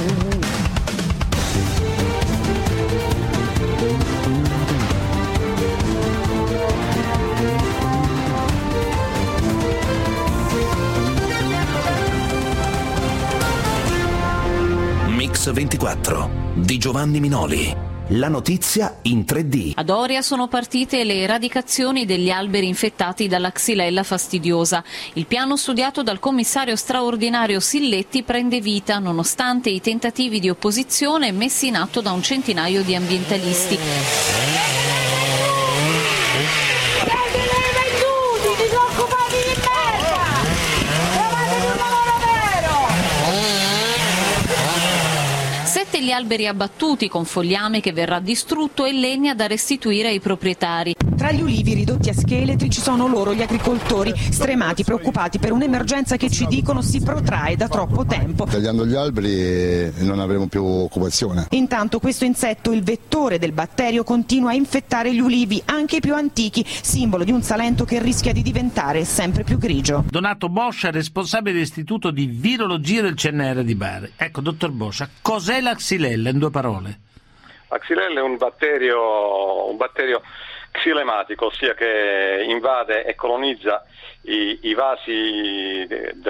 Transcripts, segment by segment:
Mix 24 di Giovanni Minoli. La notizia in 3D. Ad Oria sono partite le eradicazioni degli alberi infettati dalla xylella fastidiosa. Il piano studiato dal commissario straordinario Silletti prende vita nonostante i tentativi di opposizione messi in atto da un centinaio di ambientalisti. Gli alberi abbattuti con fogliame che verrà distrutto e legna da restituire ai proprietari. Tra gli ulivi ridotti a scheletri ci sono loro, gli agricoltori, stremati, preoccupati per un'emergenza che ci dicono si protrae da troppo tempo. Tagliando gli alberi non avremo più occupazione. Intanto questo insetto, il vettore del batterio, continua a infettare gli ulivi, anche i più antichi, simbolo di un Salento che rischia di diventare sempre più grigio. Donato Boscia, responsabile dell'Istituto di Virologia del CNR di Bari. Ecco, dottor Boscia, cos'è la xylella in 2 parole? La xylella è un batterio xilematico, ossia che invade e colonizza i vasi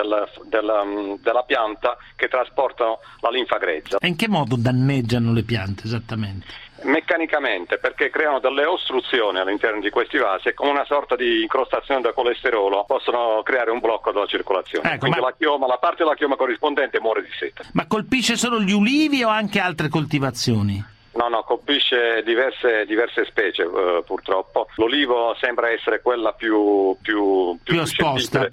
della pianta che trasportano la linfa grezza. E in che modo danneggiano le piante esattamente? Meccanicamente, perché creano delle ostruzioni all'interno di questi vasi e con una sorta di incrostazione da colesterolo possono creare un blocco della circolazione. Ecco, quindi la parte della chioma corrispondente muore di sete. Ma colpisce solo gli ulivi o anche altre coltivazioni? No, colpisce diverse specie purtroppo. L'olivo sembra essere quella più esposta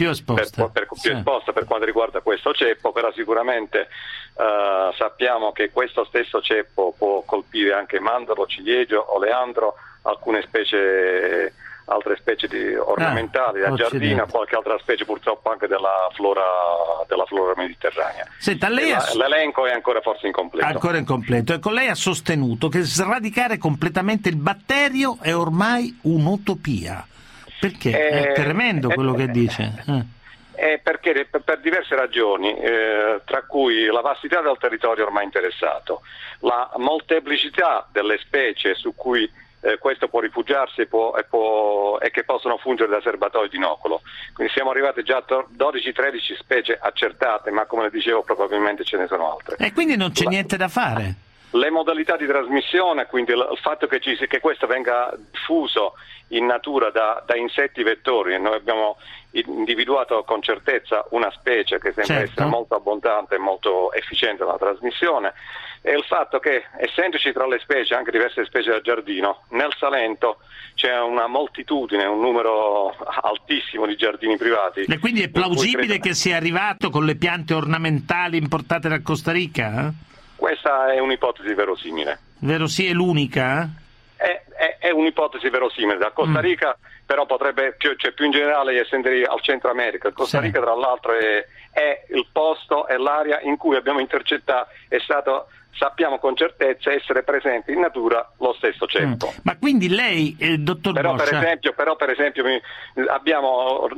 per quanto riguarda questo ceppo, però sicuramente sappiamo che questo stesso ceppo può colpire anche mandorlo, ciliegio, oleandro, alcune specie, altre specie ornamentali da giardino, qualche altra specie purtroppo anche della flora mediterranea. Senta, l'elenco è ancora forse incompleto. Ancora incompleto. Ecco, lei ha sostenuto che sradicare completamente il batterio è ormai un'utopia. Perché? È tremendo quello che dice. Perché per diverse ragioni, tra cui la vastità del territorio ormai interessato, la molteplicità delle specie su cui questo può rifugiarsi e che possono fungere da serbatoi di inoculo. Quindi siamo arrivati già a 12-13 specie accertate, ma come le dicevo probabilmente ce ne sono altre. E quindi non c'è niente da fare? Le modalità di trasmissione, quindi il fatto che questo venga diffuso in natura da insetti vettori, e noi abbiamo individuato con certezza una specie che sembra essere molto abbondante e molto efficiente nella trasmissione, e il fatto che, essendoci tra le specie anche diverse specie da giardino, nel Salento c'è una moltitudine, un numero altissimo di giardini privati. E quindi è plausibile che sia arrivato con le piante ornamentali importate da Costa Rica? Questa è un'ipotesi verosimile. È l'unica? È un'ipotesi verosimile. Da Costa Rica però potrebbe, cioè più in generale, essere al Centro America. Costa Rica tra l'altro è il posto, è l'area in cui abbiamo intercettato, sappiamo con certezza essere presente in natura lo stesso ceppo. Ma quindi lei, dottor Boscia... Per esempio abbiamo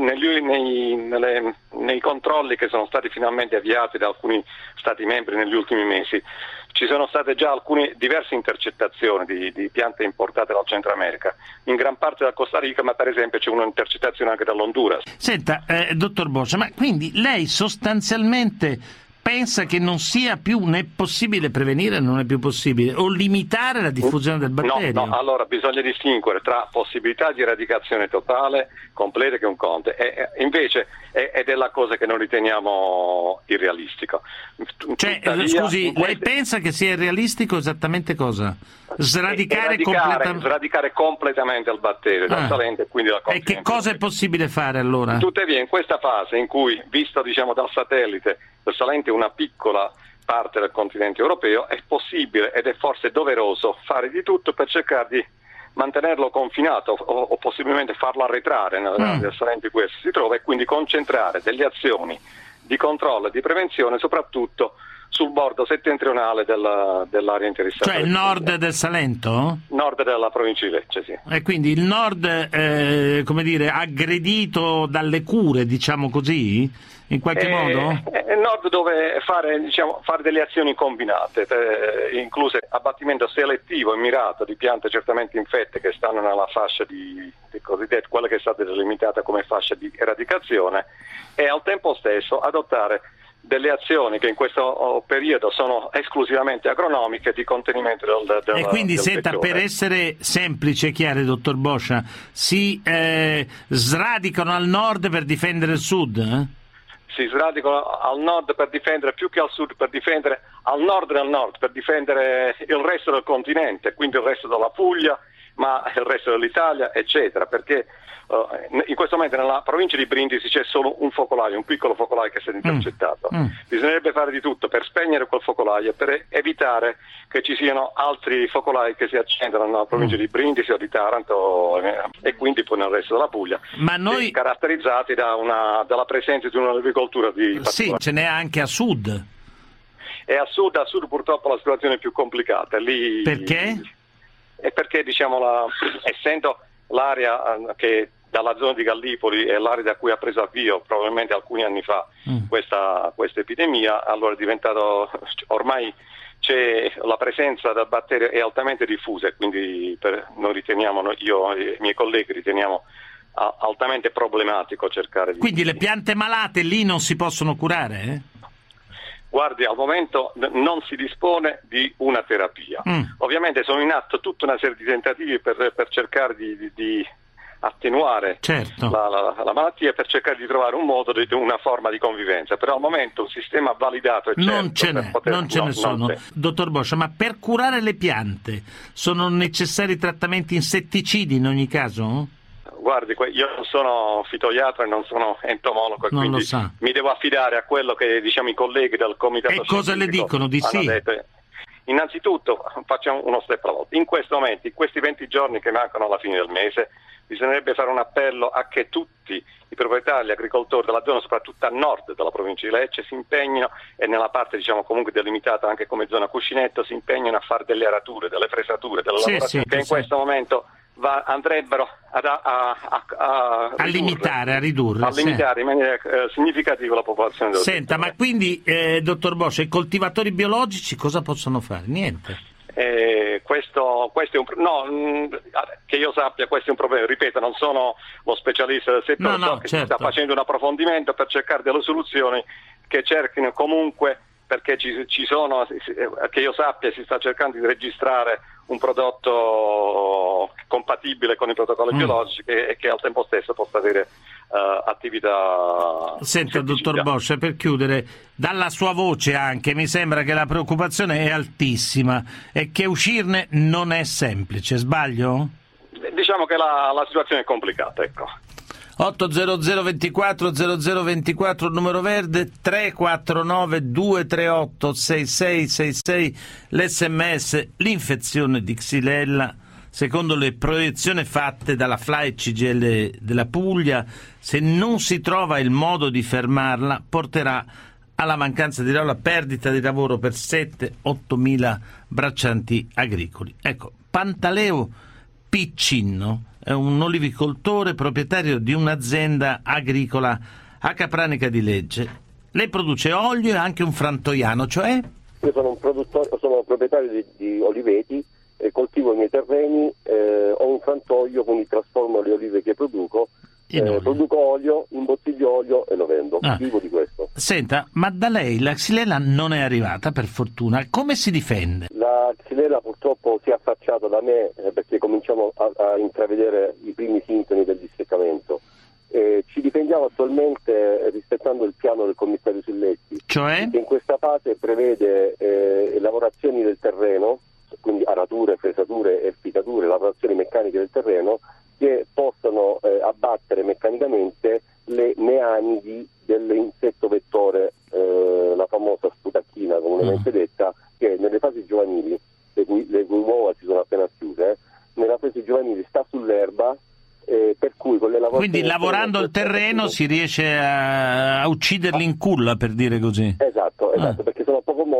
nei controlli che sono stati finalmente avviati da alcuni Stati membri negli ultimi mesi, ci sono state già diverse intercettazioni di piante importate dal Centro America, in gran parte da Costa Rica, ma per esempio c'è un'intercettazione anche dall'Honduras. Senta, dottor Boscia, ma quindi lei sostanzialmente pensa che non sia più né possibile prevenire, non è più possibile, o limitare la diffusione del batterio? No, allora bisogna distinguere tra possibilità di eradicazione totale, completa, che è un conto, invece è della cosa che non riteniamo irrealistico. Scusi, lei pensa che sia irrealistico esattamente cosa? Sradicare completamente il batterio dal Salento e quindi dal continente. E che cosa è possibile fare allora? Tuttavia in questa fase in cui, visto dal satellite, il Salento è una piccola parte del continente europeo, è possibile ed è forse doveroso fare di tutto per cercare di mantenerlo confinato o possibilmente farlo arretrare nell'area del Salento in cui si trova, e quindi concentrare delle azioni di controllo e di prevenzione soprattutto sul bordo settentrionale dell'area interessata. Cioè il nord del Salento? Nord della provincia di Lecce, sì. E quindi il nord, aggredito dalle cure, diciamo così, in qualche modo? È il nord dove fare delle azioni combinate, incluse abbattimento selettivo e mirato di piante certamente infette che stanno nella fascia di cosiddette, quella che è stata delimitata come fascia di eradicazione, e al tempo stesso adottare delle azioni che in questo periodo sono esclusivamente agronomiche di contenimento del e quindi del senta, settore. per essere semplice e chiaro, dottor Boscia, si sradicano al nord per difendere il sud? Si sradicano al nord per difendere, più che al sud, per difendere al nord del nord, per difendere il resto del continente, quindi il resto della Puglia, ma il resto dell'Italia, eccetera, perché in questo momento nella provincia di Brindisi c'è solo un focolaio, un piccolo focolaio che è stato intercettato. Bisognerebbe fare di tutto per spegnere quel focolaio, per evitare che ci siano altri focolai che si accendono nella provincia di Brindisi o di Taranto e quindi poi nel resto della Puglia, Ma noi... caratterizzati dalla presenza di un'agricoltura di particolare. Sì, ce n'è anche a sud. E a sud purtroppo la situazione è più complicata. Lì... Perché? È perché essendo l'area che dalla zona di Gallipoli è l'area da cui ha preso avvio probabilmente alcuni anni fa questa epidemia, allora è diventato, ormai c'è la presenza del batterio è altamente diffusa e quindi noi riteniamo, io e i miei colleghi riteniamo altamente problematico cercare di... Quindi le piante malate lì non si possono curare? Guardi, al momento non si dispone di una terapia. Ovviamente sono in atto tutta una serie di tentativi per cercare di attenuare la malattia, per cercare di trovare un modo, una forma di convivenza, però al momento un sistema validato e non ce ne sono. Dottor Boscia, ma per curare le piante sono necessari trattamenti insetticidi in ogni caso? Guardi, io non sono fitoiatra e non sono entomologo, non quindi lo sa. Mi devo affidare a quello che i colleghi del comitato scientifico. E cosa le dicono? Di sì? Detto. Innanzitutto facciamo uno step alla volta. In questo momento, in questi 20 giorni che mancano alla fine del mese, bisognerebbe fare un appello a che tutti i proprietari, gli agricoltori della zona, soprattutto a nord della provincia di Lecce, si impegnino, e nella parte comunque delimitata anche come zona cuscinetto, si impegnino a fare delle arature, delle fresature, delle lavorazioni che in questo momento andrebbero a limitare, a ridurre in maniera significativa la popolazione del Senta, settore. Ma quindi, dottor Boscia, i coltivatori biologici cosa possono fare? Niente. Questo è che io sappia, questo è un problema. Ripeto, non sono lo specialista del settore, si sta facendo un approfondimento per cercare delle soluzioni che cerchino comunque, perché ci sono, che io sappia, si sta cercando di registrare un prodotto compatibile con i protocolli biologici e che al tempo stesso possa avere attività. Senta, dottor Boscia, per chiudere, dalla sua voce anche mi sembra che la preoccupazione è altissima e che uscirne non è semplice, sbaglio? Diciamo che la situazione è complicata, ecco. 800 24 0024 numero verde, 349 238 6666 l'SMS. L'infezione di Xylella, secondo le proiezioni fatte dalla FLAI CGIL della Puglia, se non si trova il modo di fermarla, porterà alla mancanza di lavoro, alla perdita di lavoro per 7-8 mila braccianti agricoli. Ecco, Pantaleo Piccinno è un olivicoltore proprietario di un'azienda agricola a Capranica di Lecce. Lei produce olio e anche un frantoiano, cioè? Io sono sono proprietario di oliveti, coltivo i miei terreni, ho un frantoio, quindi trasformo le olive che produco, produco olio, imbottiglio olio e lo vendo. Vivo di questo. Senta, ma da lei la Xylella non è arrivata, per fortuna. Come si difende? La Xylella purtroppo si è affacciata da me perché cominciamo a intravedere i primi sintomi del disseccamento. Ci difendiamo attualmente rispettando il piano del commissario Silletti, cioè? che in questa fase prevede lavorazioni del terreno, quindi arature, fresature e ficature, lavorazioni meccaniche del terreno, che possono abbattere meccanicamente le neanidi dell'insetto vettore, la famosa sputacchina comunemente detta, che nelle fasi giovanili, le cui uova si sono appena chiuse, nella fase giovanile sta sull'erba, per cui con le lavorazioni... Quindi lavorando il terreno si riesce a ucciderli in culla, per dire così. Esatto, perché sono poco mobili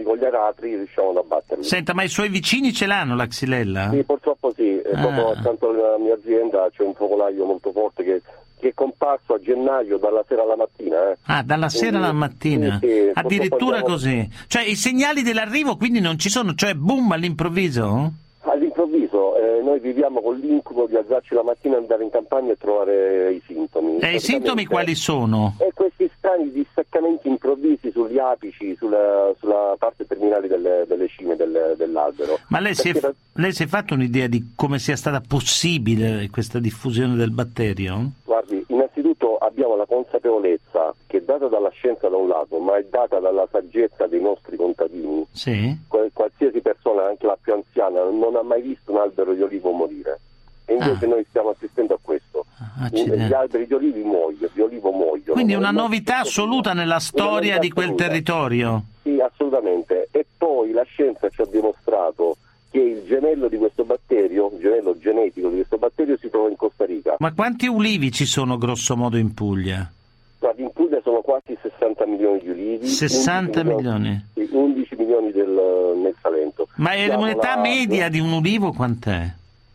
con gli aratri riusciamo ad abbatterli. Senta, ma i suoi vicini ce l'hanno la xylella? Sì, purtroppo sì, proprio accanto alla mia azienda c'è un focolaio molto forte che è comparso a gennaio dalla sera alla mattina. Dalla sera alla mattina? Sì, addirittura così? Cioè i segnali dell'arrivo quindi non ci sono, cioè boom all'improvviso? All'improvviso, noi viviamo con l'incubo di alzarci la mattina, andare in campagna e trovare i sintomi. E i sintomi quali sono? Questi strani distaccamenti improvvisi sugli apici, sulla parte terminale delle cime dell'albero. Ma lei si è fatto un'idea di come sia stata possibile questa diffusione del batterio? Guardi, innanzitutto abbiamo la consapevolezza che è data dalla scienza da un lato, ma è data dalla saggezza dei nostri contadini. Sì. Qualsiasi persona, anche la più anziana, non ha mai visto un albero di olivo morire. E invece noi stiamo assistendo a questo. Gli alberi di olivo muoiono. Quindi una novità assoluta nella storia di quel territorio. Sì, assolutamente. E poi la scienza ci ha dimostrato che il gemello di questo batterio, il gemello genetico di questo batterio, si trova in Costa Rica. Ma quanti ulivi ci sono grosso modo in Puglia? Guardi, in Puglia sono quasi 60 milioni di ulivi. 60 milioni? 11 milioni nel Salento. Ma l'età media di un ulivo quant'è?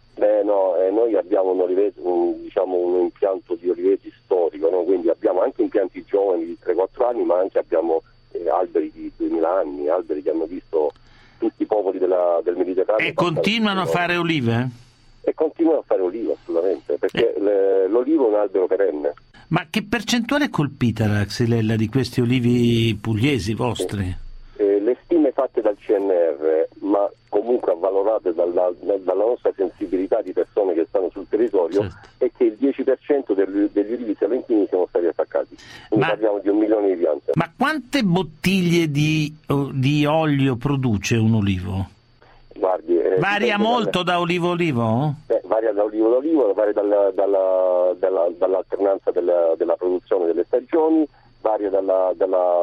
Noi abbiamo un impianto di oliveti storico, no? Quindi abbiamo anche impianti giovani di 3-4 anni, ma anche abbiamo alberi di 2000 anni, alberi che hanno visto tutti i popoli del Mediterraneo. E continuano a fare olive? E continuano a fare olive, assolutamente, perché l'olivo è un albero perenne. Ma che percentuale è colpita la xylella di questi olivi pugliesi vostri? Le stime fatte dal CNR, ma comunque avvalorate dalla nostra sensibilità di persone che stanno sul territorio, certo, è che il 10% degli olivi salentini siano stati attaccati. Quindi parliamo di 1 milione di piante. Ma quante bottiglie di olio produce un olivo? Guardi, varia molto da olivo a olivo? Varia da olivo ad olivo, varia dall'alternanza della produzione delle stagioni, varia dalla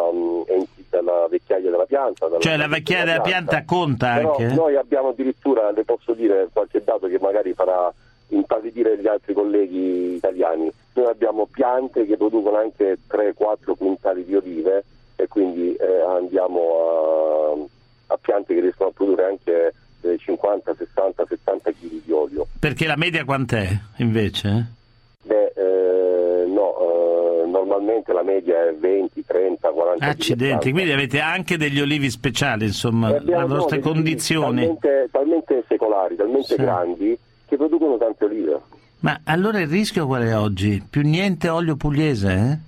vecchiaia della pianta. Cioè la vecchiaia della pianta conta anche? Però noi abbiamo addirittura, le posso dire qualche dato che magari farà impallidire gli altri colleghi italiani, noi abbiamo piante che producono anche 3-4 quintali di olive e quindi andiamo a piante che riescono a produrre anche 50, 60, 70 kg di olio. Perché la media quant'è invece? Normalmente la media è 20, 30, 40. Accidenti, quindi avete anche degli olivi speciali, insomma, le vostre condizioni. Talmente secolari, talmente grandi, che producono tante olive. Ma allora il rischio qual è oggi? Più niente olio pugliese,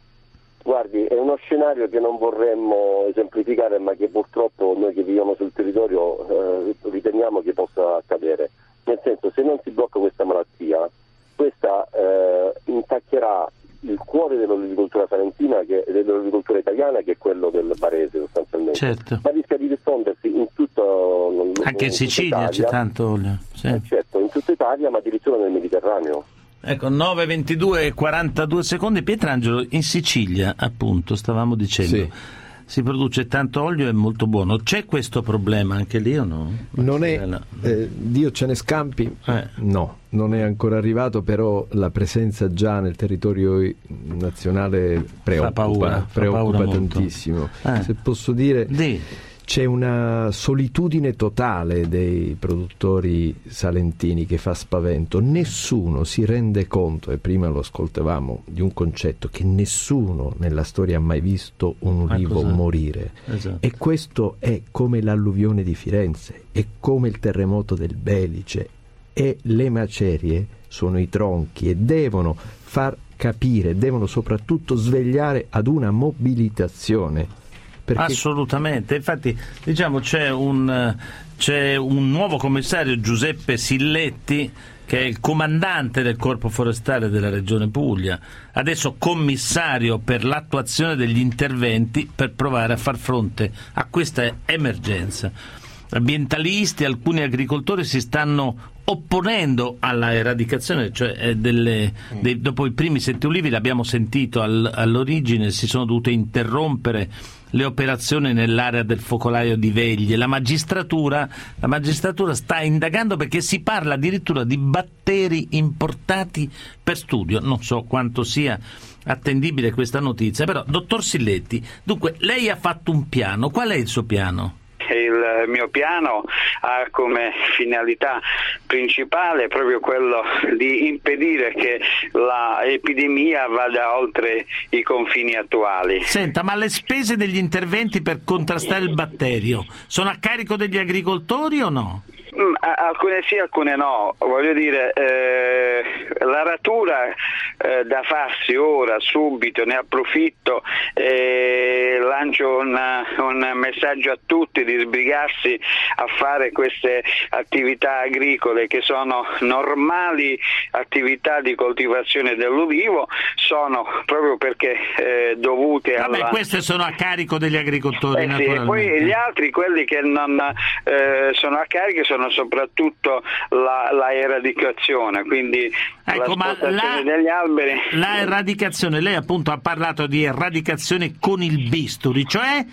Guardi, è uno scenario che non vorremmo esemplificare, ma che purtroppo noi che viviamo sul territorio riteniamo che possa accadere. Nel senso, se non si blocca questa malattia, questa intaccherà il cuore dell'olivicoltura salentina e dell'olivicoltura italiana, che è quello del barese sostanzialmente. Certo. Ma rischia di diffondersi in tutto anche in Sicilia c'è tanto olio. Sì. Certo, in tutta Italia, ma addirittura nel Mediterraneo. Ecco, 9:22 e 42 secondi. Pietrangelo, in Sicilia, appunto, stavamo dicendo, sì, si produce tanto olio e molto buono. C'è questo problema anche lì o no? Non è, Dio ce ne scampi, no, non è ancora arrivato, però la presenza già nel territorio nazionale preoccupa tantissimo. Se posso dire, c'è una solitudine totale dei produttori salentini che fa spavento. Nessuno si rende conto, e prima lo ascoltavamo, di un concetto, che nessuno nella storia ha mai visto un ulivo morire. Esatto. E questo è come l'alluvione di Firenze, è come il terremoto del Belice, e le macerie sono i tronchi e devono far capire, devono soprattutto svegliare ad una mobilitazione. Assolutamente, infatti diciamo c'è un nuovo commissario, Giuseppe Silletti, che è il comandante del Corpo Forestale della Regione Puglia, adesso commissario per l'attuazione degli interventi per provare a far fronte a questa emergenza. Ambientalisti, alcuni agricoltori si stanno opponendo alla eradicazione, cioè dopo i primi 7 ulivi, l'abbiamo sentito all'origine, si sono dovute interrompere le operazioni nell'area del focolaio di Veglie. La magistratura sta indagando perché si parla addirittura di batteri importati per studio. Non so quanto sia attendibile questa notizia, però dottor Silletti, dunque lei ha fatto un piano. Qual è il suo piano? Il mio piano ha come finalità principale proprio quello di impedire che l'epidemia vada oltre i confini attuali. Senta, ma le spese degli interventi per contrastare il batterio sono a carico degli agricoltori o no? Alcune sì, alcune no. Voglio dire, l'aratura da farsi ora, subito, ne approfitto e lancio un messaggio a tutti di sbrigarsi a fare queste attività agricole che sono normali attività di coltivazione dell'ulivo, sono proprio perché dovute alla... queste sono a carico degli agricoltori, naturalmente. Sì, poi gli altri, quelli che non sono a carico, sono soprattutto la eradicazione, quindi la spostazione degli alberi. La eradicazione, lei appunto ha parlato di eradicazione con il bisturi, cioè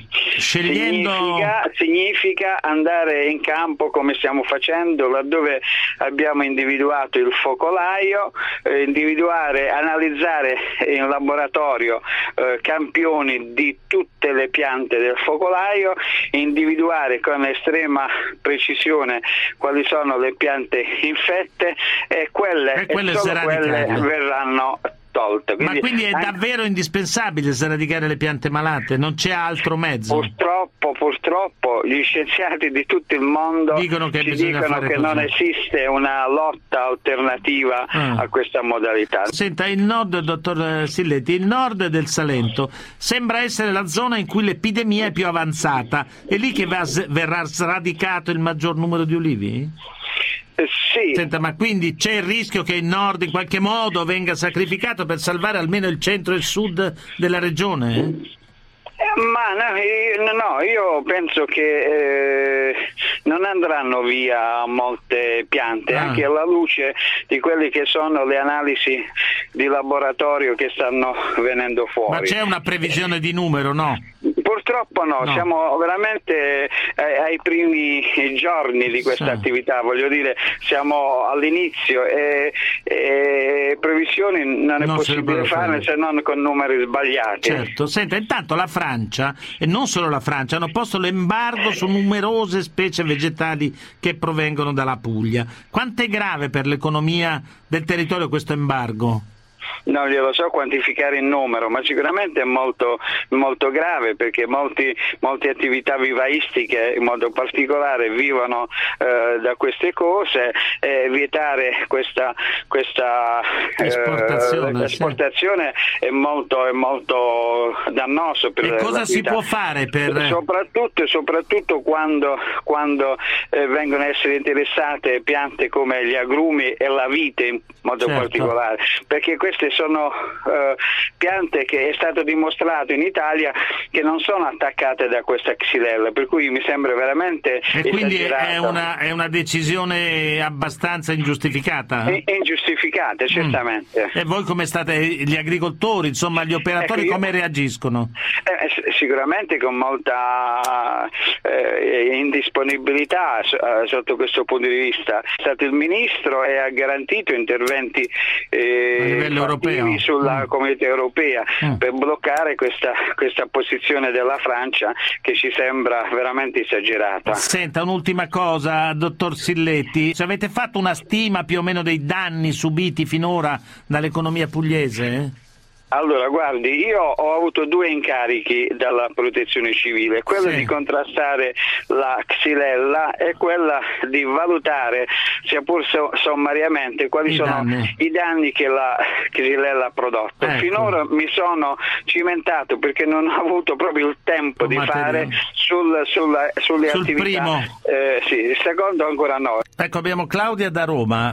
significa andare in campo come stiamo facendo laddove abbiamo individuato il focolaio, analizzare in laboratorio campioni di tutte le piante del focolaio, individuare con estrema precisione quali sono le piante infette e quelle verranno tolte. Ma quindi è davvero indispensabile sradicare le piante malate? Non c'è altro mezzo? Purtroppo gli scienziati di tutto il mondo dicono che non esiste una lotta alternativa a questa modalità. Senta, il nord, dottor Silletti, il nord del Salento sembra essere la zona in cui l'epidemia è più avanzata. È lì che verrà sradicato il maggior numero di ulivi? Sì. Senta, ma quindi c'è il rischio che il nord in qualche modo venga sacrificato per salvare almeno il centro e il sud della regione? Ma no, io penso che non andranno via molte piante, anche alla luce di quelle che sono le analisi di laboratorio che stanno venendo fuori. Ma c'è una previsione di numero, no? Purtroppo no, siamo veramente ai primi giorni di questa attività, voglio dire, siamo all'inizio e previsioni non è possibile farne se non con numeri sbagliati. Certo, senta, intanto la Francia, e non solo la Francia, hanno posto l'embargo su numerose specie vegetali che provengono dalla Puglia. Quanto è grave per l'economia del territorio questo embargo? Non glielo so quantificare in numero, ma sicuramente è molto, molto grave, perché molte attività vivaistiche in modo particolare vivono da queste cose. Vietare questa esportazione è molto dannoso per l'attività. E cosa si può fare per... Soprattutto quando vengono a essere interessate piante come gli agrumi e la vite in modo particolare, perché queste sono piante che è stato dimostrato in Italia che non sono attaccate da questa xylella, per cui mi sembra veramente esagerato. Quindi è una decisione abbastanza ingiustificata? È ingiustificata, certamente. E voi come state, gli agricoltori, insomma gli operatori, come reagiscono? Sicuramente con molta indisponibilità sotto questo punto di vista. È stato il Ministro e ha garantito interventi a livello europeo sulla Comunità Europea per bloccare questa posizione della Francia che ci sembra veramente esagerata. Senta, un'ultima cosa, dottor Silletti, se avete fatto una stima più o meno dei danni subiti finora dall'economia pugliese? Allora, guardi, io ho avuto 2 incarichi dalla Protezione Civile, quello di contrastare la xylella e quella di valutare, sia pur sommariamente, quali sono i danni che la xylella ha prodotto. Ecco. Finora mi sono cimentato perché non ho avuto proprio il tempo di fare sulle attività. Primo. Sì, il secondo ancora no. Ecco, abbiamo Claudia da Roma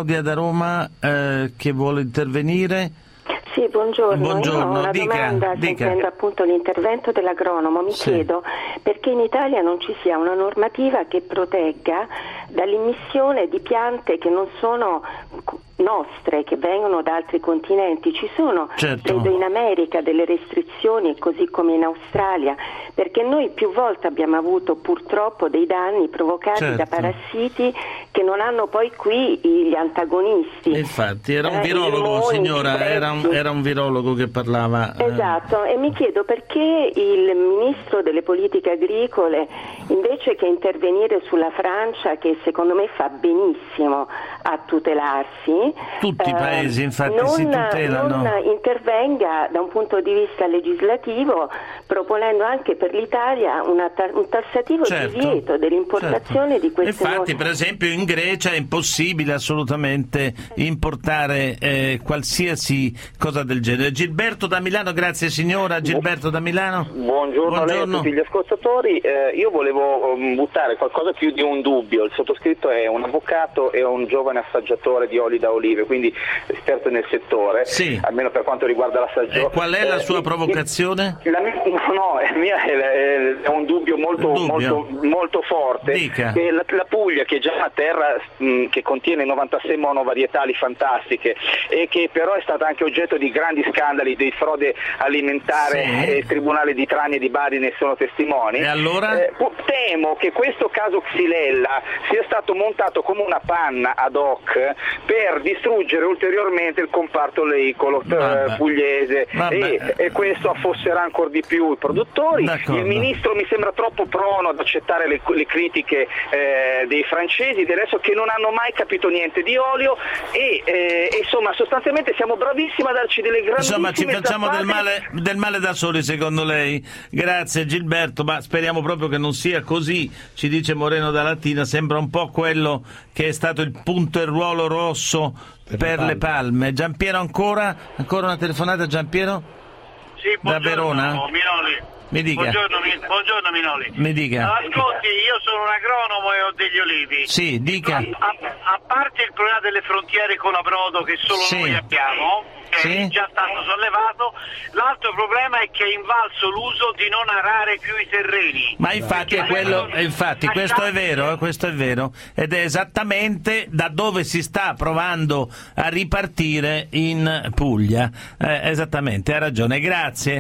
che vuole intervenire. Sì, buongiorno. Io ho una domanda che prende appunto l'intervento dell'agronomo. Mi chiedo perché in Italia non ci sia una normativa che protegga dall'immissione di piante che non sono nostre che vengono da altri continenti. Ci sono, credo, in America delle restrizioni, così come in Australia, perché noi più volte abbiamo avuto purtroppo dei danni provocati da parassiti che non hanno poi qui gli antagonisti. Infatti era un virologo, signora, era un virologo che parlava. Esatto, e mi chiedo perché il ministro delle politiche agricole, invece che intervenire sulla Francia, che secondo me fa benissimo a tutelarsi, tutti i paesi infatti si tutelano, non intervenga da un punto di vista legislativo, proponendo anche per l'Italia un tassativo divieto dell'importazione di queste infatti per esempio in Grecia è impossibile assolutamente importare qualsiasi cosa del genere. Gilberto da Milano, grazie signora. Gilberto da Milano. Buongiorno a lei e a tutti gli ascoltatori. Io volevo buttare qualcosa più di un dubbio. Il sottoscritto è un avvocato e un giovane assaggiatore di oli da olive, quindi esperto nel settore, almeno per quanto riguarda l'assaggio. Qual è la sua provocazione? È un dubbio molto forte. Che la Puglia, che è già una terra che contiene 96 monovarietali fantastiche e che però è stata anche oggetto di grandi scandali di frode alimentare, e il Tribunale di Trani e di Bari ne sono testimoni. E allora? Temo che questo caso Xylella sia stato montato come una panna ad hoc per distruggere ulteriormente il comparto oleicolo pugliese e questo affosserà ancora di più i produttori. Il ministro mi sembra troppo prono ad accettare le critiche dei francesi, del resto, che non hanno mai capito niente di olio e insomma sostanzialmente siamo bravissimi a darci delle grandissime ci facciamo del male da soli, secondo lei? Grazie Gilberto, ma speriamo proprio che non sia così. Ci dice Moreno da Latina, sembra un po' quello che è stato il punto e ruolo rosso per le palme. Giampiero ancora una telefonata. Giampiero? Sì, da Verona? Minoli. Mi dica. Buongiorno Minoli. Mi dica. Ascolti, io sono un agronomo e ho degli olivi. Sì, dica. A parte il problema delle frontiere con l'Abrodo che solo noi abbiamo, che è già stato sollevato, l'altro problema è che è invalso l'uso di non arare più i terreni. Ma infatti questo è vero, ed è esattamente da dove si sta provando a ripartire in Puglia. Esattamente, ha ragione. Grazie.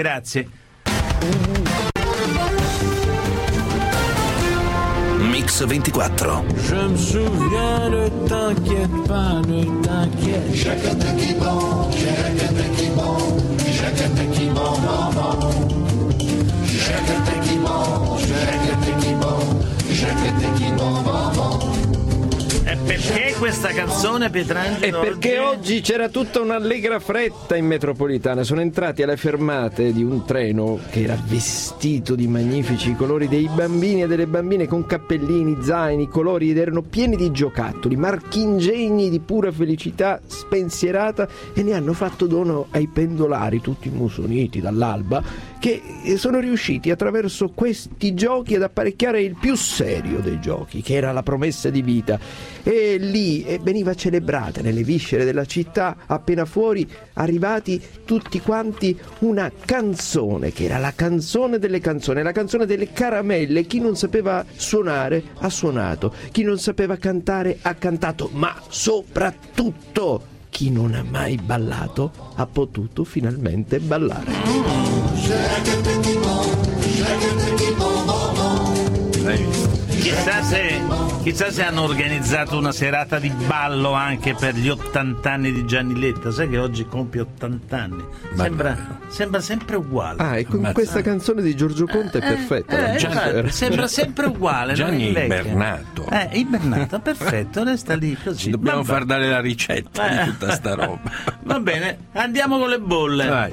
Mix 24. Je me souviens, ne t'inquiète pas, ne t'inquiète. Jacques-Taki-bon, Jacques-Taki-bon, Jacques-Taki-bon, maman. Jacques-Taki-bon, Jacques-Taki-bon, Jacques-Taki-bon, maman. E perché questa canzone, Pietrangelo? E perché oggi c'era tutta un'allegra fretta in metropolitana. Sono entrati alle fermate di un treno che era vestito di magnifici colori dei bambini e delle bambine con cappellini, zaini, colori, ed erano pieni di giocattoli, marchingegni di pura felicità spensierata, e ne hanno fatto dono ai pendolari, tutti musoniti dall'alba, che sono riusciti attraverso questi giochi ad apparecchiare il più serio dei giochi, che era la promessa di vita. E lì veniva celebrata nelle viscere della città, appena fuori arrivati tutti quanti, una canzone che era la canzone delle canzoni, la canzone delle caramelle. Chi non sapeva suonare ha suonato, chi non sapeva cantare ha cantato, ma soprattutto chi non ha mai ballato ha potuto finalmente ballare. Chissà se hanno organizzato una serata di ballo anche per gli 80 anni di Gianni Letta. Sai che oggi compie 80 anni? Sembra sempre uguale. E con questa canzone di Giorgio Conte è perfetta. Sembra sempre uguale. Gianni ibernato. Ibernato, perfetto, resta lì così. Ci dobbiamo far dare la ricetta di tutta sta roba. Va bene, andiamo con le bolle. Vai.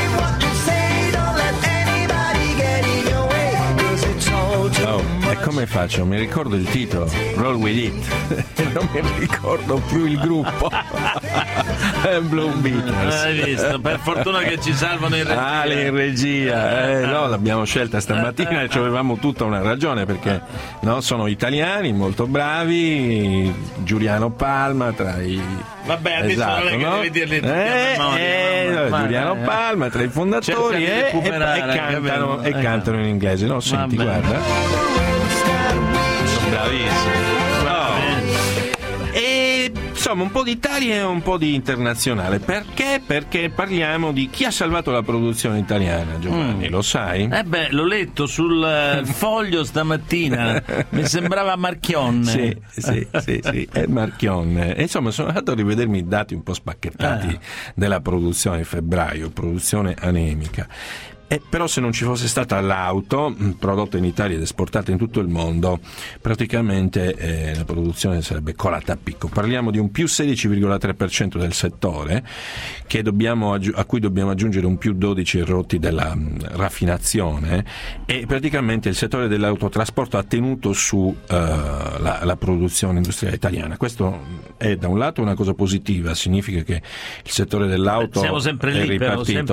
Come faccio? Mi ricordo il titolo, Roll With It, non mi ricordo più il gruppo. Blue Beatles. Hai visto? Per fortuna che ci salvano in regia. Ale in regia, no, l'abbiamo scelta stamattina e ci avevamo tutta una ragione, perché no, sono italiani molto bravi, Giuliano Palma tra i... Vabbè, adesso esatto, non è che no? devi dirli tutti a memoria. Giuliano Palma tra i fondatori e cantano in inglese. No, senti, guarda, sono bravissimi. E insomma un po' di Italia e un po' di internazionale. Perché? Perché parliamo di chi ha salvato la produzione italiana, Giovanni, lo sai? L'ho letto sul Foglio stamattina, mi sembrava Marchionne. Sì, è Marchionne. E insomma sono andato a rivedermi i dati un po' spacchettati della produzione febbraio, produzione anemica. Però se non ci fosse stata l'auto prodotta in Italia ed esportata in tutto il mondo, praticamente la produzione sarebbe colata a picco. Parliamo di un più 16,3% del settore, che a cui dobbiamo aggiungere un più 12 rotti della raffinazione, e praticamente il settore dell'autotrasporto ha tenuto su la produzione industriale italiana. Questo è da un lato una cosa positiva, significa che il settore dell'auto siamo sempre lì, è ripartito,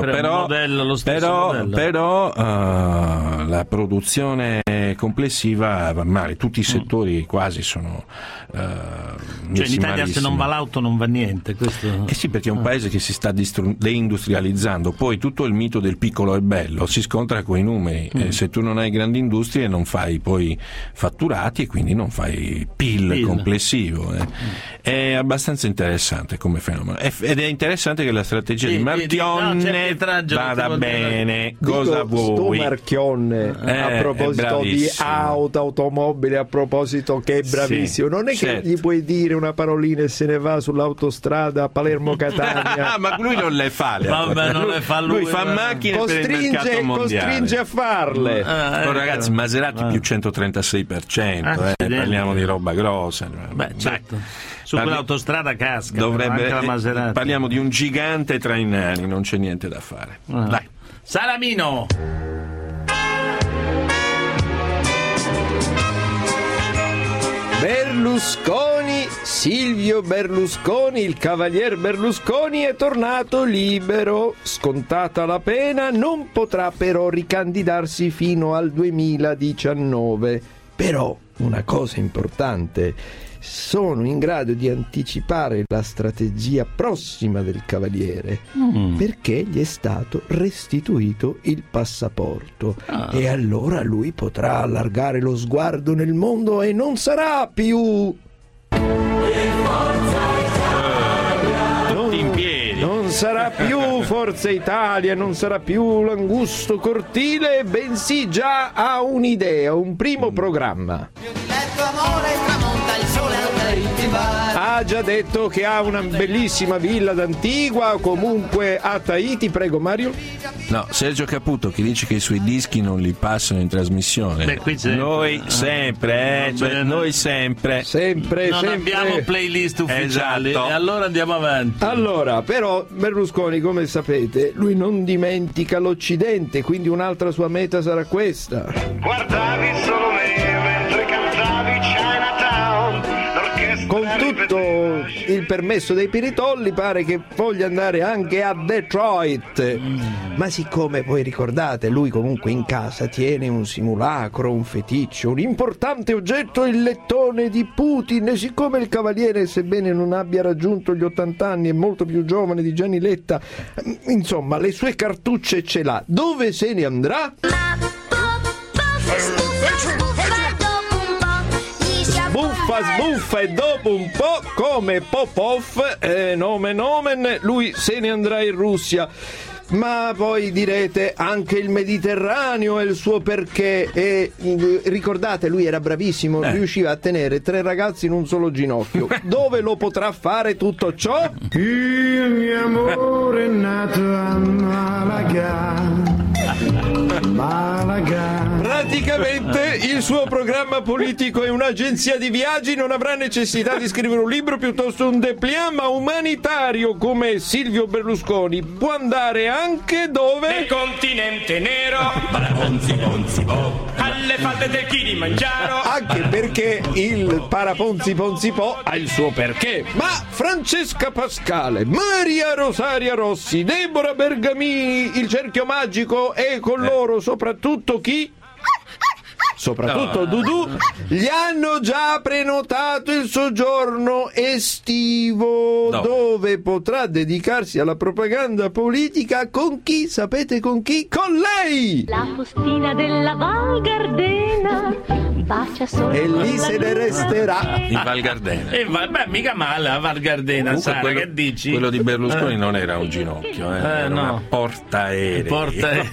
però la produzione complessiva va male, tutti i settori quasi sono cioè in Italia se non va l'auto non va niente, questo... sì, perché è un paese che si sta deindustrializzando, poi tutto il mito del piccolo è bello si scontra con i numeri, se tu non hai grandi industrie non fai poi fatturati e quindi non fai PIL complessivo, è abbastanza interessante come fenomeno, ed è interessante che la strategia di Marchionne vada bene. Cosa vuoi? Sto Marchionne, a proposito di automobili, a proposito che è bravissimo, non è che gli puoi dire una parolina e se ne va sull'autostrada Palermo-Catania. Ma lui non le fa lui fa macchine per il mercato mondiale, costringe a farle. Ragazzi, Maserati più 136%, parliamo di roba grossa. Certo. Su quell'autostrada casca, anche la Maserati. Parliamo di un gigante tra i nani, non c'è niente da fare. Dai. Salamino. Berlusconi, Silvio Berlusconi, il cavalier Berlusconi è tornato libero. Scontata la pena, non potrà però ricandidarsi fino al 2019. Però una cosa importante: sono in grado di anticipare la strategia prossima del cavaliere, perché gli è stato restituito il passaporto e allora lui potrà allargare lo sguardo nel mondo e non sarà più non sarà più Forza Italia, non sarà più l'angusto cortile, bensì già ha un'idea, un primo programma. Ha già detto che ha una bellissima villa d'Antigua, comunque a Tahiti. Prego Mario. No, Sergio Caputo che dice che i suoi dischi non li passano in trasmissione. Noi sempre, noi sempre non abbiamo playlist ufficiali, e allora andiamo avanti. Allora, però Berlusconi, come sapete, lui non dimentica l'Occidente, quindi un'altra sua meta sarà questa. Guardavi solo me mentre cantavi Chinatown. Con tutto il permesso dei Piritolli pare che voglia andare anche a Detroit, ma siccome poi ricordate lui comunque in casa tiene un simulacro, un feticcio, un importante oggetto, il lettone di Putin, e siccome il cavaliere, sebbene non abbia raggiunto gli 80 anni, è molto più giovane di Gianni Letta, insomma le sue cartucce ce l'ha. Dove se ne andrà? Sbuffa e dopo un po', come Popov, nomen omen, lui se ne andrà in Russia. Ma poi direte anche il Mediterraneo è il suo perché, e ricordate lui era bravissimo, riusciva a tenere 3 ragazzi in un solo ginocchio. Dove lo potrà fare tutto ciò? Il mio amore è nato a Malaga. Praticamente il suo programma politico è un'agenzia di viaggi, non avrà necessità di scrivere un libro, piuttosto un dépliant, ma umanitario come Silvio Berlusconi. Può andare anche dove? Nel continente nero, Paraponzi Ponzi Po, alle falde del Kilimangiaro. Anche perché il Paraponzi Ponzi Po ha il suo perché. Ma Francesca Pascale, Maria Rosaria Rossi, Deborah Bergamini, il cerchio magico e con loro soprattutto chi? Soprattutto Dudu, gli hanno già prenotato il soggiorno estivo dove potrà dedicarsi alla propaganda politica con chi? Sapete con chi? Con lei! La Faustina della Val Gardena bacia solo e lì se ne resterà in Val Gardena. Beh, mica male a Val Gardena, Sara, che dici? Quello di Berlusconi non era un ginocchio, era una portaerei.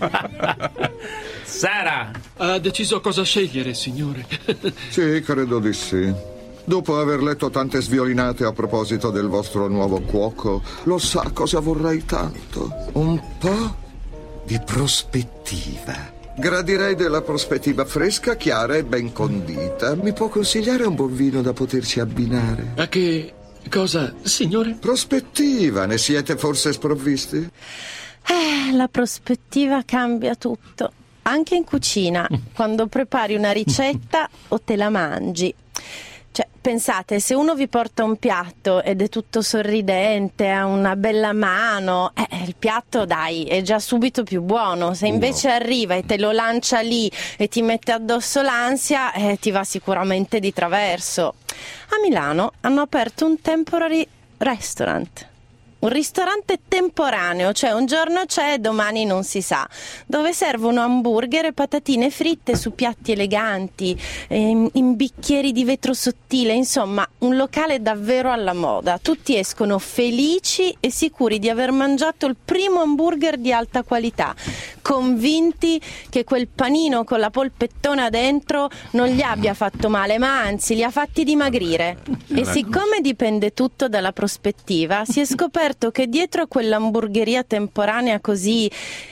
Sara ha deciso cosa scegliere, signore? Sì, credo di sì. Dopo aver letto tante sviolinate a proposito del vostro nuovo cuoco, lo sa cosa vorrei tanto? Un po' di prospettiva. Gradirei della prospettiva fresca, chiara e ben condita. Mi può consigliare un buon vino da poterci abbinare? A che cosa, signore? Prospettiva, ne siete forse sprovvisti? La prospettiva cambia tutto. Anche in cucina, quando prepari una ricetta o te la mangi. Cioè, pensate, se uno vi porta un piatto ed è tutto sorridente, ha una bella mano, il piatto, dai, è già subito più buono. Se invece arriva e te lo lancia lì e ti mette addosso l'ansia, ti va sicuramente di traverso. A Milano hanno aperto un temporary restaurant. Un ristorante temporaneo, cioè un giorno c'è e domani non si sa, dove servono hamburger e patatine fritte su piatti eleganti, in bicchieri di vetro sottile, insomma un locale davvero alla moda. Tutti escono felici e sicuri di aver mangiato il primo hamburger di alta qualità, convinti che quel panino con la polpettona dentro non gli abbia fatto male, ma anzi li ha fatti dimagrire. E siccome dipende tutto dalla prospettiva, si è scoperto che dietro a quell'hamburgeria temporanea così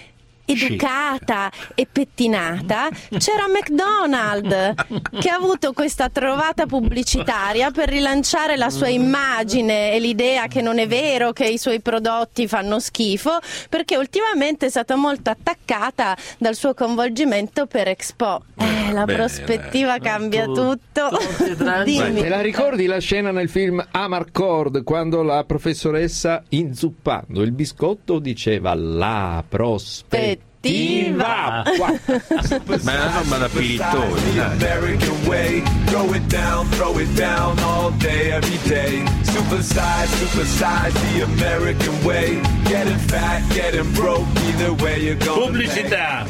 educata e pettinata c'era McDonald's, che ha avuto questa trovata pubblicitaria per rilanciare la sua immagine e l'idea che non è vero che i suoi prodotti fanno schifo, perché ultimamente è stata molto attaccata dal suo coinvolgimento per Expo. La prospettiva cambia tutto. Dimmi. Te la ricordi la scena nel film Amarcord quando la professoressa, inzuppando il biscotto, diceva la prospettiva? Ma è una roba da pirittoni. American way, throw it down all day, every day. Supersize the American way. Getting fat, getting broke, either way you're gonna pubblicità.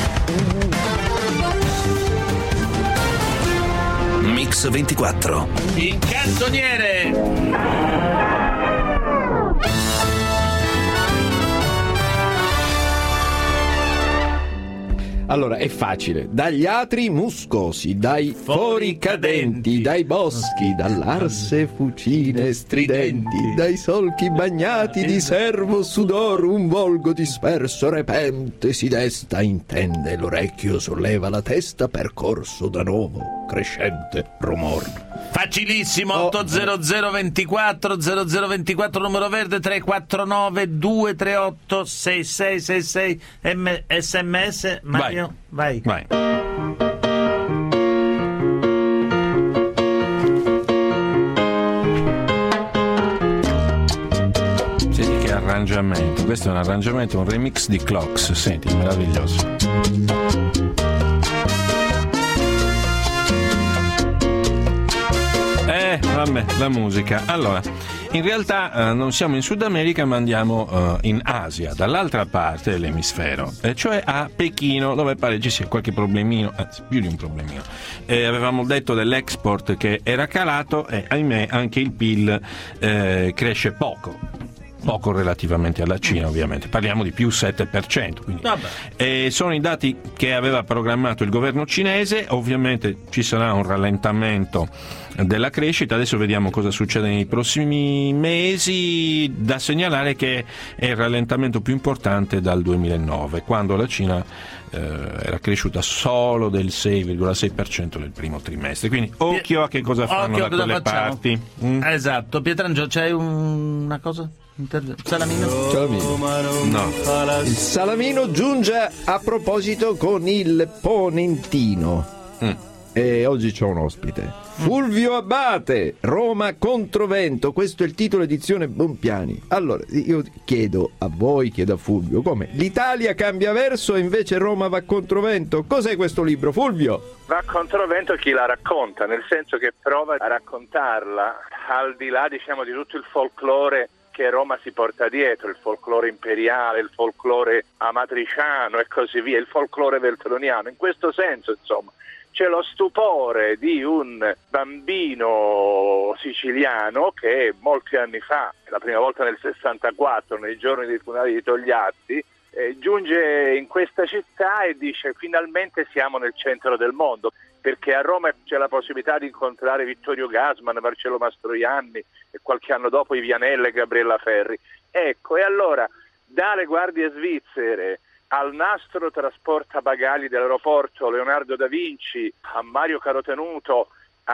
Mix 24. Il canzoniere. Allora, è facile. Dagli atri muscosi, dai fori cadenti, dai boschi, dall'arse fucine stridenti, dai solchi bagnati di servo sudor, un volgo disperso repente si desta, intende l'orecchio, solleva la testa, percorso da nuovo crescente rumor. Facilissimo, 800 24 0024, numero verde, 349 238 6666, SMS. Mario, vai. Senti che arrangiamento, questo è un arrangiamento, un remix di Clocks, senti, meraviglioso. Vabbè, la musica. Allora, in realtà non siamo in Sud America, ma andiamo in Asia, dall'altra parte dell'emisfero, cioè a Pechino, dove pare ci sia qualche problemino, anzi più di un problemino. Avevamo detto dell'export che era calato e ahimè anche il PIL cresce poco. poco relativamente alla Cina, ovviamente. Parliamo di più 7%. Quindi. Sono i dati che aveva programmato il governo cinese. Ovviamente ci sarà un rallentamento della crescita. Adesso vediamo cosa succede nei prossimi mesi. Da segnalare che è il rallentamento più importante dal 2009, quando la Cina era cresciuta solo del 6,6% nel primo trimestre. Quindi occhio a che cosa fanno da quelle parti. Esatto. Pietrangelo, c'hai una cosa? Salamino? No. Il Salamino giunge a proposito con il Ponentino. E oggi c'ho un ospite. Fulvio Abbate, Roma Controvento. Questo è il titolo, edizione Bompiani. Allora, io chiedo a voi, chiedo a Fulvio, come? L'Italia cambia verso e invece Roma va controvento? Cos'è questo libro, Fulvio? Va controvento chi la racconta, nel senso che prova a raccontarla al di là, diciamo, di tutto il folklore che Roma si porta dietro, il folklore imperiale, il folklore amatriciano e così via, il folklore veltroniano. In questo senso, insomma, c'è lo stupore di un bambino siciliano che molti anni fa, la prima volta nel 64, nei giorni dei funerali di Togliatti, giunge in questa città e dice: finalmente siamo nel centro del mondo, perché a Roma c'è la possibilità di incontrare Vittorio Gassman, Marcello Mastroianni e qualche anno dopo i Vianella e Gabriella Ferri. Ecco, e allora dalle guardie svizzere al nastro trasporta bagagli dell'aeroporto Leonardo da Vinci, a Mario Carotenuto,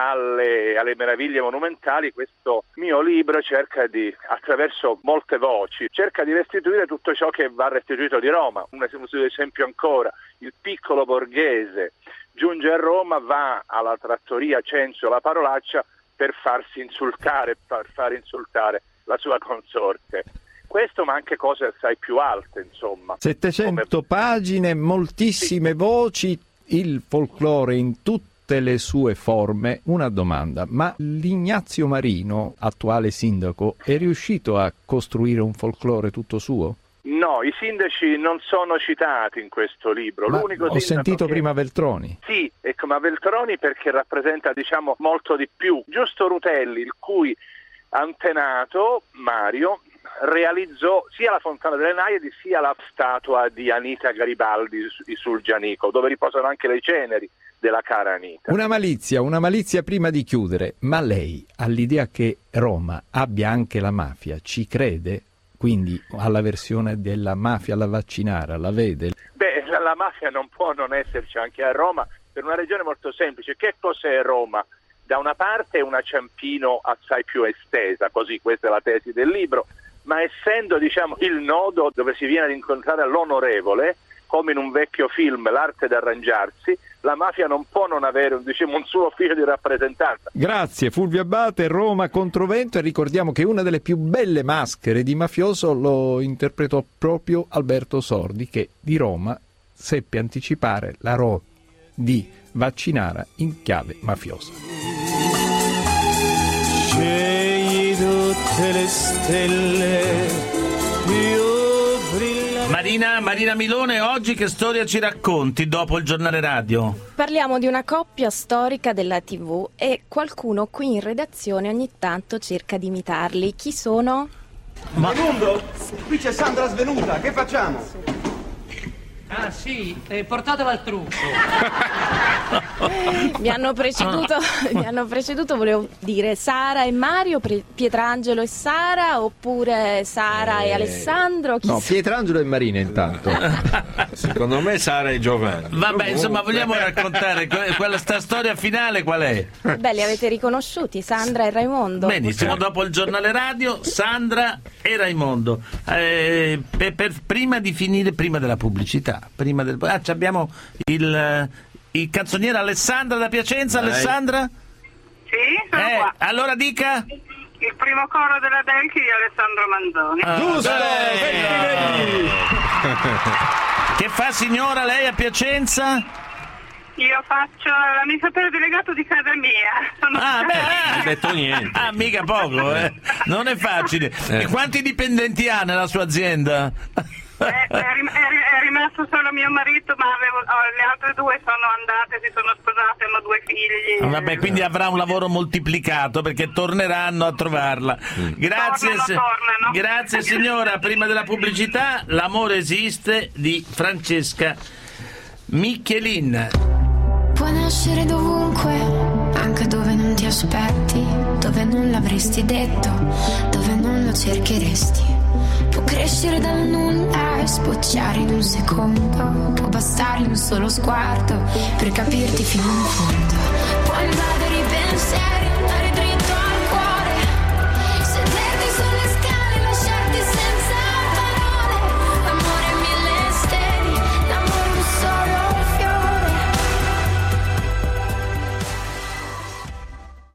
alle meraviglie monumentali, questo mio libro cerca di, attraverso molte voci, cerca di restituire tutto ciò che va restituito di Roma. Un esempio ancora: il piccolo borghese giunge a Roma, va alla trattoria Cencio la Parolaccia per farsi insultare, per far insultare la sua consorte. Questo, ma anche cose assai più alte, insomma. 700 pagine, moltissime voci, il folklore in tutte le sue forme. Una domanda: ma l'Ignazio Marino, attuale sindaco, è riuscito a costruire un folklore tutto suo? No, i sindaci non sono citati in questo libro. Ma ho sentito prima Veltroni. Sì, ecco, ma Veltroni perché rappresenta, diciamo, molto di più. Giusto Rutelli, il cui antenato, Mario, realizzò sia la Fontana delle Naiadi sia la statua di Anita Garibaldi sul Gianico, dove riposano anche le ceneri della cara Anita. Una malizia prima di chiudere, ma lei all'idea che Roma abbia anche la mafia ci crede? Quindi alla versione della mafia alla Vaccinara, la vede? Beh, la mafia non può non esserci anche a Roma per una ragione molto semplice. Che cos'è Roma? Da una parte è una Ciampino assai più estesa, così questa è la tesi del libro, ma essendo, diciamo, il nodo dove si viene ad incontrare l'onorevole, come in un vecchio film, L'arte d'arrangiarsi, la mafia non può non avere, diciamo, un suo ufficio di rappresentanza. Grazie Fulvio Abbate, Roma Controvento, e ricordiamo che una delle più belle maschere di mafioso lo interpretò proprio Alberto Sordi, che di Roma seppe anticipare la Ro di Vaccinara in chiave mafiosa. Scegli tutte le stelle Marina Milone, oggi che storia ci racconti dopo il giornale radio? Parliamo di una coppia storica della TV e qualcuno qui in redazione ogni tanto cerca di imitarli. Chi sono? Secondo, qui c'è Sandra svenuta, che facciamo? Ah sì, portatela al trucco. Mi hanno preceduto, volevo dire Sara e Mario, Pietrangelo e Sara, oppure Sara e Alessandro? No, Pietrangelo e Marina intanto. Secondo me Sara e Giovanni. Vabbè, insomma, vogliamo raccontare sta storia finale qual è? Beh, li avete riconosciuti, Sandra e Raimondo. Benissimo, dopo il giornale radio, Sandra e Raimondo. Prima di finire, prima della pubblicità, abbiamo il canzoniere Alessandra da Piacenza. Dai. Alessandra? Sì, sono qua. Allora dica. Il primo coro della Delchi di Alessandro Manzoni. Giusto! Che fa, signora, lei a Piacenza? Io faccio l'amministratore delegato di casa mia. Non hai detto niente. Mica poco, non è facile. E quanti dipendenti ha nella sua azienda? È rimasto solo mio marito, ma le altre due sono andate, si sono sposate, hanno 2 figli. Vabbè, quindi avrà un lavoro moltiplicato perché torneranno a trovarla. Grazie, tornano. Grazie signora. Prima della pubblicità, L'amore esiste di Francesca Michelin. Puoi nascere dovunque, anche dove non ti aspetti, dove non l'avresti detto, dove non lo cercheresti. Può crescere dal nulla e sbocciare in un secondo, può bastare un solo sguardo per capirti fino in fondo. Può invadere i pensieri